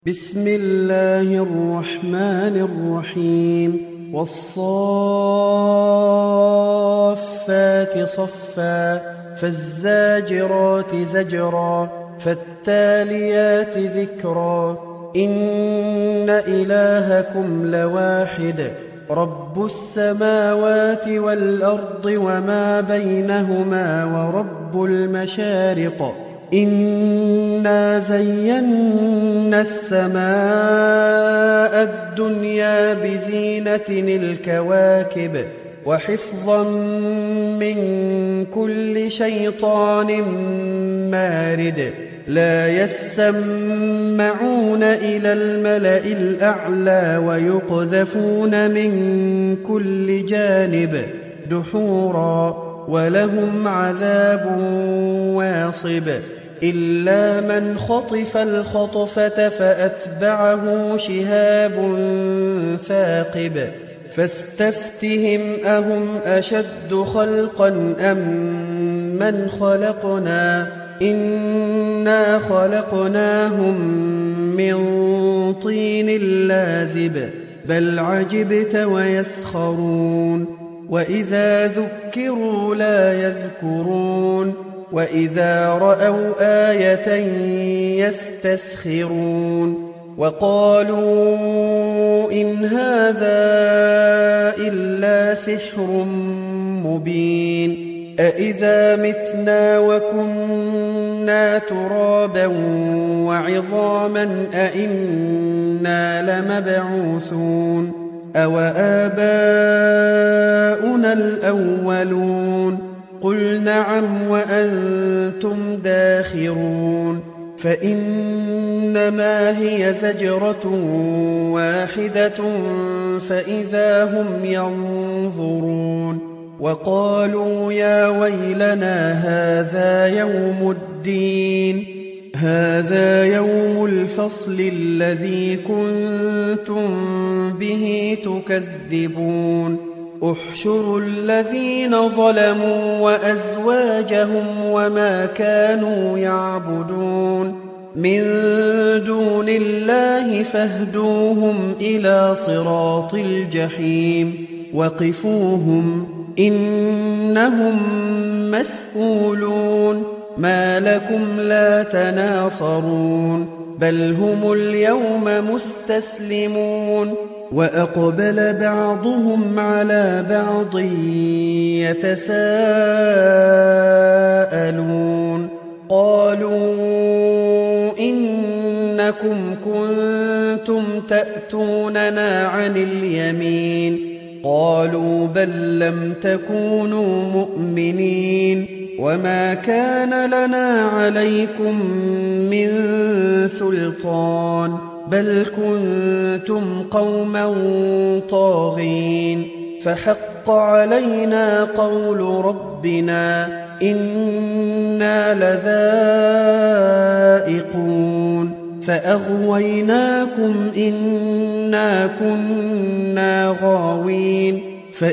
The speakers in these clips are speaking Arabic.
بسم الله الرحمن الرحيم والصافات صفا فالزاجرات زجرا فالتاليات ذكرا إن إلهكم لواحد رب السماوات والأرض وما بينهما ورب المشارق إنا زينا السماء الدنيا بزينة الكواكب وحفظا من كل شيطان مارد لا يسمعون إلى الملأ الأعلى ويقذفون من كل جانب دحورا ولهم عذاب واصب إلا من خطف الخطفة فأتبعه شهاب ثاقب فاستفتهم أهم أشد خلقا أم من خلقنا إنا خلقناهم من طين لازب بل عجبت ويسخرون وإذا ذكروا لا يذكرون وإذا رأوا آية يستسخرون وقالوا إن هذا إلا سحر مبين أإذا متنا وكنا ترابا وعظاما أإنا لمبعوثون أوآباؤنا الأولون قل نعم وأنتم داخرون فإنما هي زجرة واحدة فإذا هم ينظرون وقالوا يا ويلنا هذا يوم الفصل الذي كنتم به تكذبون احشروا الذين ظلموا وأزواجهم وما كانوا يعبدون من دون الله فاهدوهم إلى صراط الجحيم وقفوهم إنهم مسؤولون ما لكم لا تناصرون بل هم اليوم مستسلمون وأقبل بعضهم على بعض يتساءلون قالوا إنكم كنتم تأتوننا عن اليمين قالوا بل لم تكونوا مؤمنين وما كان لنا عليكم من سلطان بل كنتم قوما طاغين فحق علينا قول ربنا إنا لذائقون فأغويناكم إنا كنا غاوين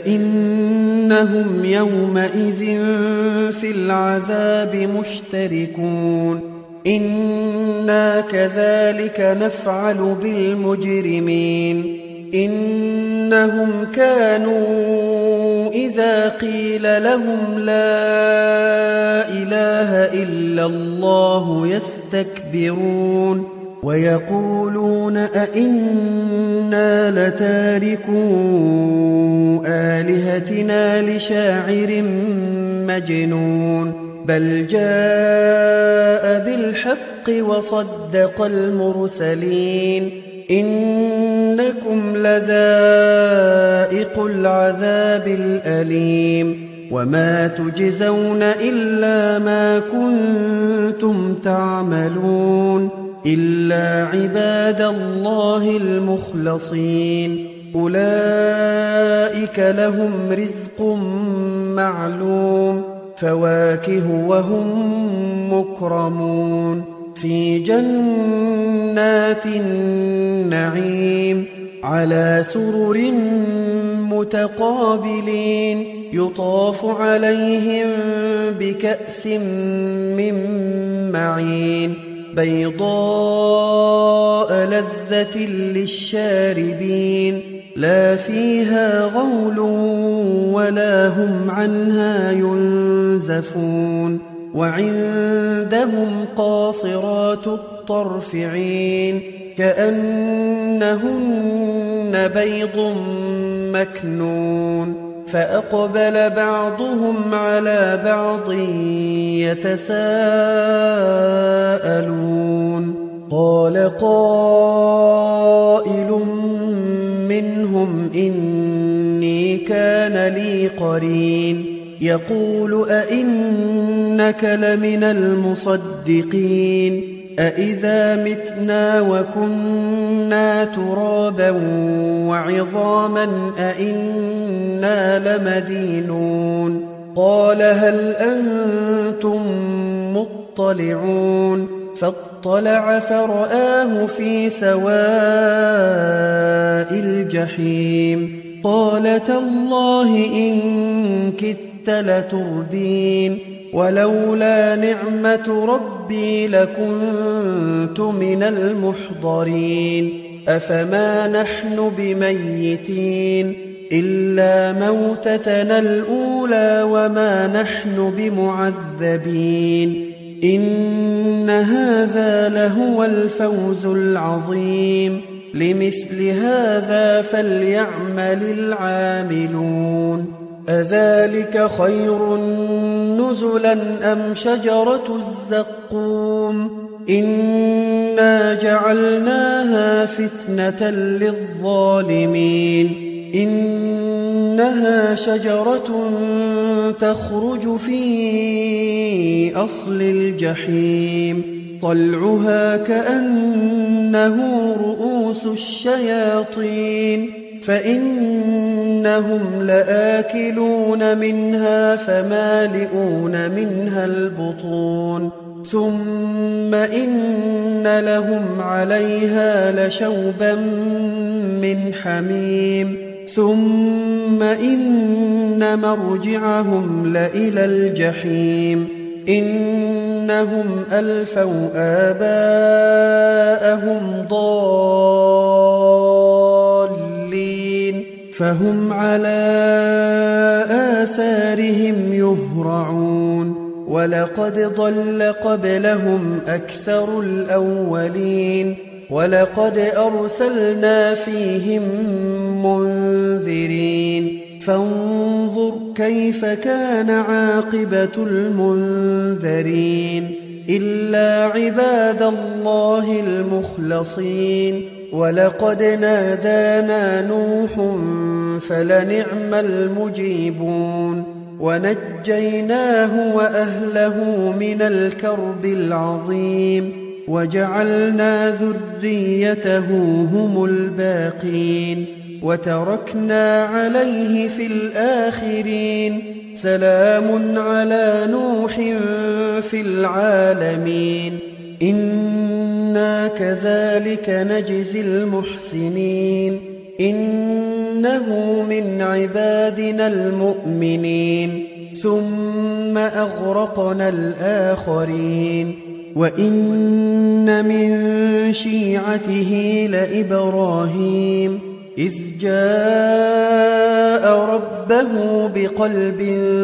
فإنهم يومئذ في العذاب مشتركون إنا كذلك نفعل بالمجرمين إنهم كانوا إذا قيل لهم لا إله إلا الله يستكبرون ويقولون أئنا لتاركو آلهتنا لشاعر مجنون بل جاء بالحق وصدق المرسلين إنكم لذائق العذاب الأليم وما تجزون إلا ما كنتم تعملون إلا عباد الله المخلصين أولئك لهم رزق معلوم فواكه وهم مكرمون في جنات النعيم على سرر متقابلين يطاف عليهم بكأس من معين بيضاء لذة للشاربين لا فيها غول ولا هم عنها ينزفون وعندهم قاصرات الطرف عين كأنهن بيض مكنون فأقبل بعضهم على بعض يتساءلون قال قائل منهم إني كان لي قرين يقول أئنك لمن المصدقين أإذا متنا وكنا ترابا وعظاما أئنا لمدينون قال هل أنتم مطلعون فاطلع فرآه في سواء الجحيم قال تالله إن كدت لتردين ولولا نعمة ربي لكنت من المحضرين أفما نحن بميتين إلا موتتنا الأولى وما نحن بمعذبين إن هذا لهو الفوز العظيم لمثل هذا فليعمل العاملون أذلك خير نزلا أم شجرة الزقوم إنا جعلناها فتنة للظالمين إنها شجرة تخرج في أصل الجحيم طلعها كأنه رؤوس الشياطين فإنهم لآكلون منها فمالئون منها البطون ثم إن لهم عليها لشوبا من حميم ثم إن مرجعهم لإلى الجحيم إنهم ألفوا آباءهم ضالين فهم على آثارهم يهرعون ولقد ضل قبلهم أكثر الأولين ولقد أرسلنا فيهم منذرين فانظر كيف كان عاقبة المنذرين إلا عباد الله المخلصين ولقد نادانا نوح فلنعم المجيبون ونجيناه وأهله من الكرب العظيم وجعلنا ذريته هم الباقين وتركنا عليه في الآخرين سلام على نوح في العالمين إنا كذلك نجزي المحسنين إنه من عبادنا المؤمنين ثم أغرقنا الآخرين وإن من شيعته لإبراهيم إذ جاء ربه بقلب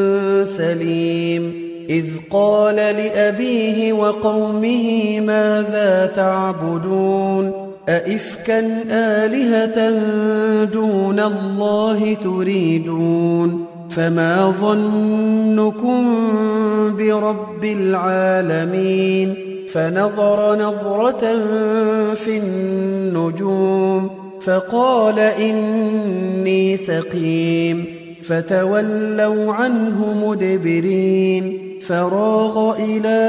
سليم إذ قال لأبيه وقومه ماذا تعبدون أئفكا آلهة دون الله تريدون فما ظنكم برب العالمين فنظر نظرة في النجوم فقال إني سقيم فتولوا عنه مدبرين فراغ إلى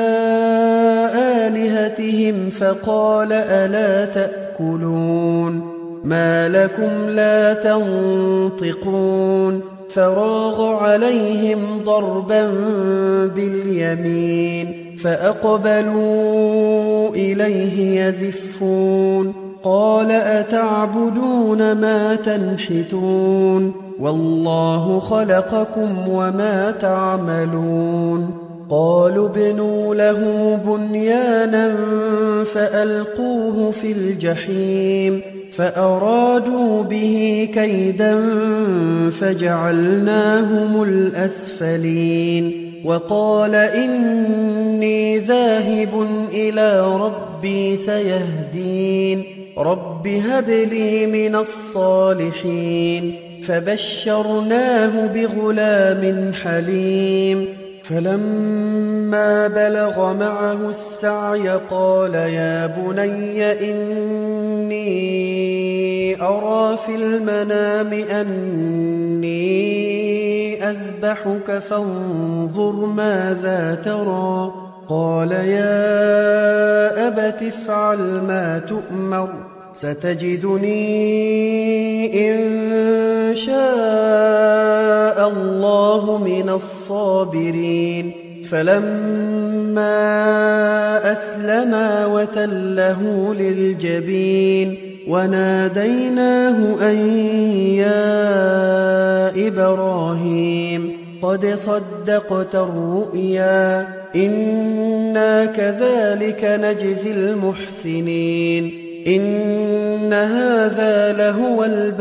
آلهتهم فقال ألا تأكلون ما لكم لا تنطقون فراغ عليهم ضربا باليمين فأقبلوا إليه يزفون قال أتعبدون ما تنحتون والله خلقكم وما تعملون قالوا ابنوا له بنيانا فألقوه في الجحيم فأرادوا به كيدا فجعلناهم الأسفلين وقال إني ذاهب إلى ربي سيهدين رب هب لي من الصالحين فبشرناه بغلام حليم فلما بلغ معه السعي قال يا بني إني أرى في المنام أني أذبحك فانظر ماذا ترى قال يا أبت افعل ما تؤمر ستجدني إن شاء الله من الصابرين فلما أسلما وتله للجبين وناديناه أن يا إبراهيم قد صدقت الرؤيا إنا كذلك نجزي المحسنين إن هذا لهو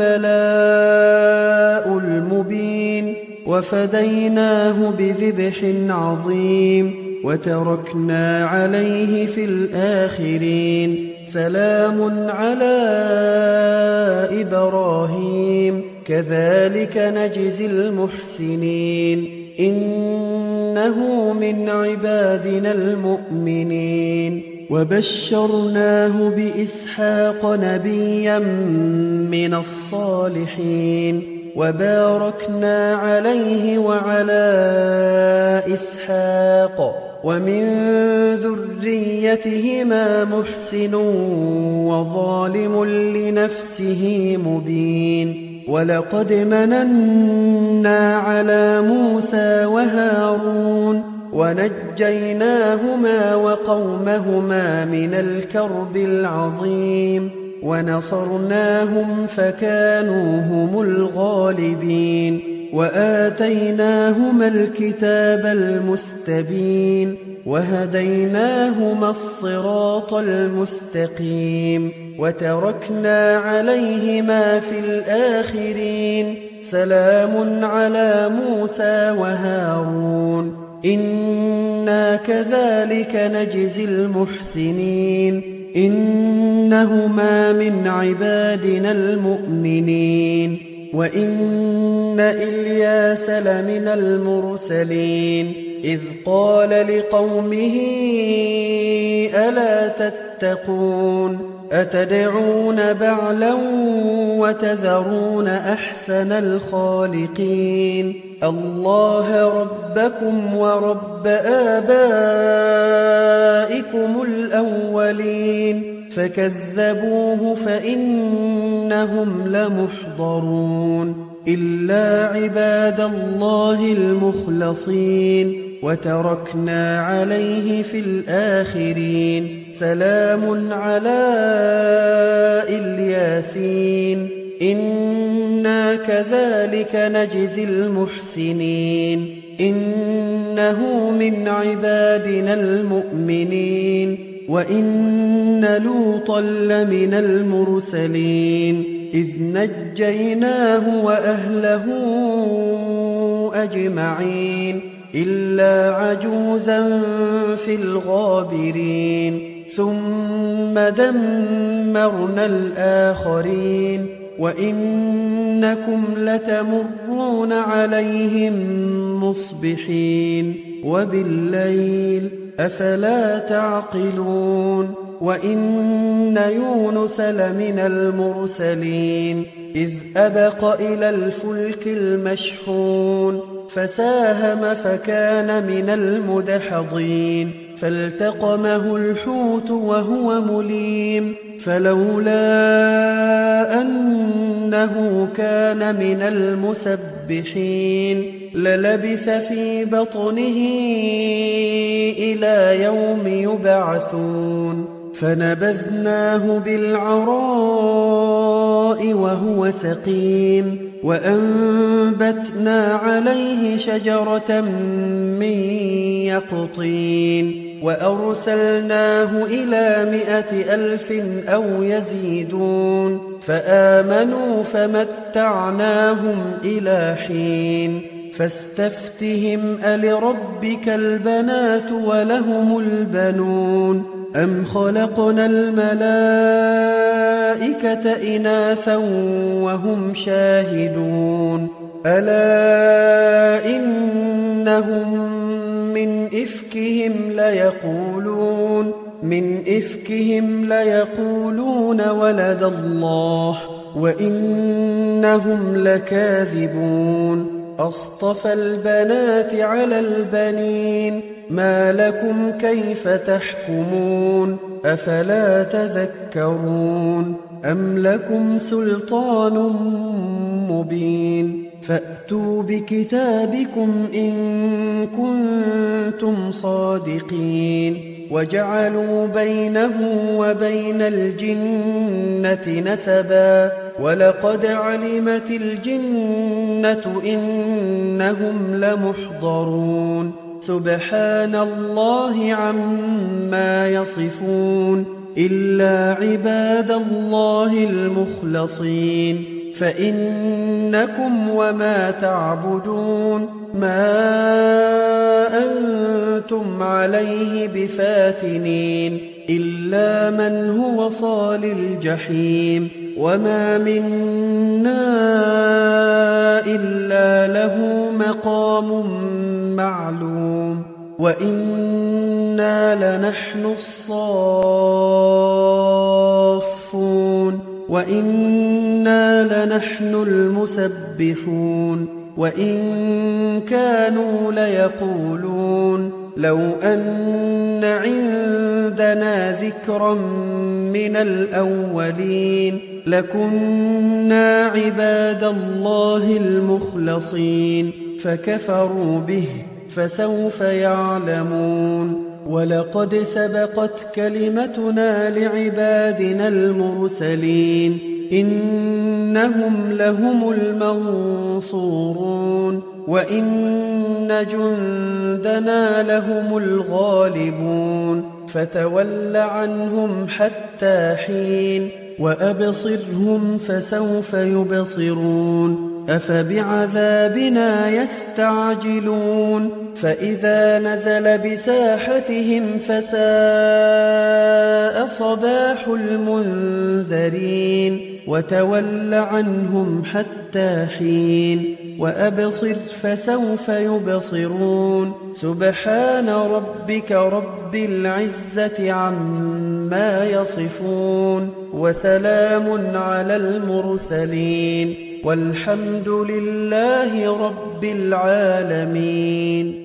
البلاء المبين وفديناه بذبح عظيم وتركنا عليه في الآخرين سلام على إبراهيم كذلك نجزي المحسنين إنه من عبادنا المؤمنين وبشرناه بإسحاق نبيا من الصالحين وباركنا عليه وعلى إسحاق ومن ذريتهما محسن وظالم لنفسه مبين ولقد مننا على موسى وهارون ونجيناهما وقومهما من الكرب العظيم ونصرناهم فكانوا هم الغالبين وآتيناهما الكتاب المستبين وهديناهما الصراط المستقيم وتركنا عليهما في الآخرين سلام على موسى وهارون إنا كذلك نجزي المحسنين إنهما من عبادنا المؤمنين وإن إلياس لمن المرسلين إذ قال لقومه ألا تتقون أتدعون بعلا وتذرون أحسن الخالقين الله ربكم ورب آبائكم الأولين فكذبوه فإنهم لمحضرون إلا عباد الله المخلصين وتركنا عليه في الآخرين سلام على الياسين إنا كذلك نجزي المحسنين إنه من عبادنا المؤمنين وإن لوطا لمن المرسلين إذ نجيناه وأهله أجمعين إلا عجوزا في الغابرين ثم دمرنا الآخرين وإنكم لتمرون عليهم مصبحين وبالليل أفلا تعقلون وإن يونس لمن المرسلين إذ أبق إلى الفلك المشحون فساهم فكان من المدحضين فالتقمه الحوت وهو مليم فلولا أنه كان من المسبحين للبث في بطنه إلى يوم يبعثون فنبذناه بالعراء وهو سقيم وأنبتنا عليه شجرة من يقطين وأرسلناه إلى 100,000 أو يزيدون فآمنوا فمتعناهم إلى حين فاستفتهم ألربك البنات ولهم البنون أم خلقنا الملائكة إناثا وهم شاهدون ألا إنهم من إفكهم ليقولون ولد الله وإنهم لكاذبون أصطفى البنات على البنين ما لكم كيف تحكمون أفلا تذكرون أم لكم سلطان مبين فأتوا بكتابكم إن كنتم صادقين وجعلوا بينه وبين الجنة نسبا ولقد علمت الجنة إنهم لمحضرون سبحان الله عما يصفون إلا عباد الله المخلصين فإنكم وما تعبدون ما أنتم عليه بفاتنين إلا من هو صال الجحيم وما منا إلا له مقام معلوم وإنا لنحن الصافون وإنا لنحن المسبحون وإن كانوا ليقولون لو أن عندنا ذكرا من الأولين لكنا عباد الله المخلصين فكفروا به فسوف يعلمون ولقد سبقت كلمتنا لعبادنا المرسلين إنهم لهم المنصورون وإن جندنا لهم الغالبون فتول عنهم حتى حين وأبصرهم فسوف يبصرون أفبعذابنا يستعجلون فإذا نزل بساحتهم فساء صباح المنذرين وتول عنهم حتى حين وأبصر فسوف يبصرون سبحان ربك رب العزة عما يصفون وسلام على المرسلين والحمد لله رب العالمين.